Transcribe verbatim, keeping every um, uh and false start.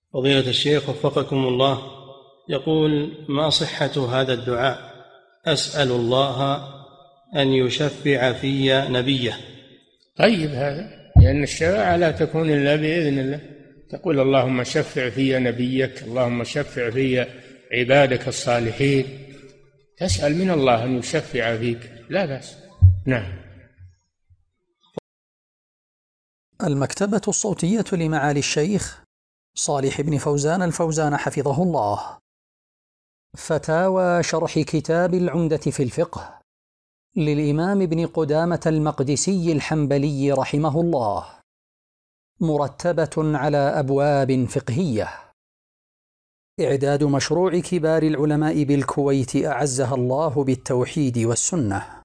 فضيلة الشيخ وفقكم الله، يقول: ما صحة هذا الدعاء؟ أسأل الله أن يشفع في نبيه. طيب هذا، لأن الشفاعة لا تكون إلا بإذن الله. تقول: اللهم شفع في نبيك، اللهم شفع في عبادك الصالحين، تسأل من الله أن يشفع فيك، لا بأس. نعم. المكتبة الصوتية لمعالي الشيخ صالح بن فوزان الفوزان حفظه الله. فتاوى شرح كتاب العمدة في الفقه للإمام ابن قدامة المقدسي الحنبلي رحمه الله، مرتبة على أبواب فقهية. إعداد مشروع كبار العلماء بالكويت أعزها الله بالتوحيد والسنة.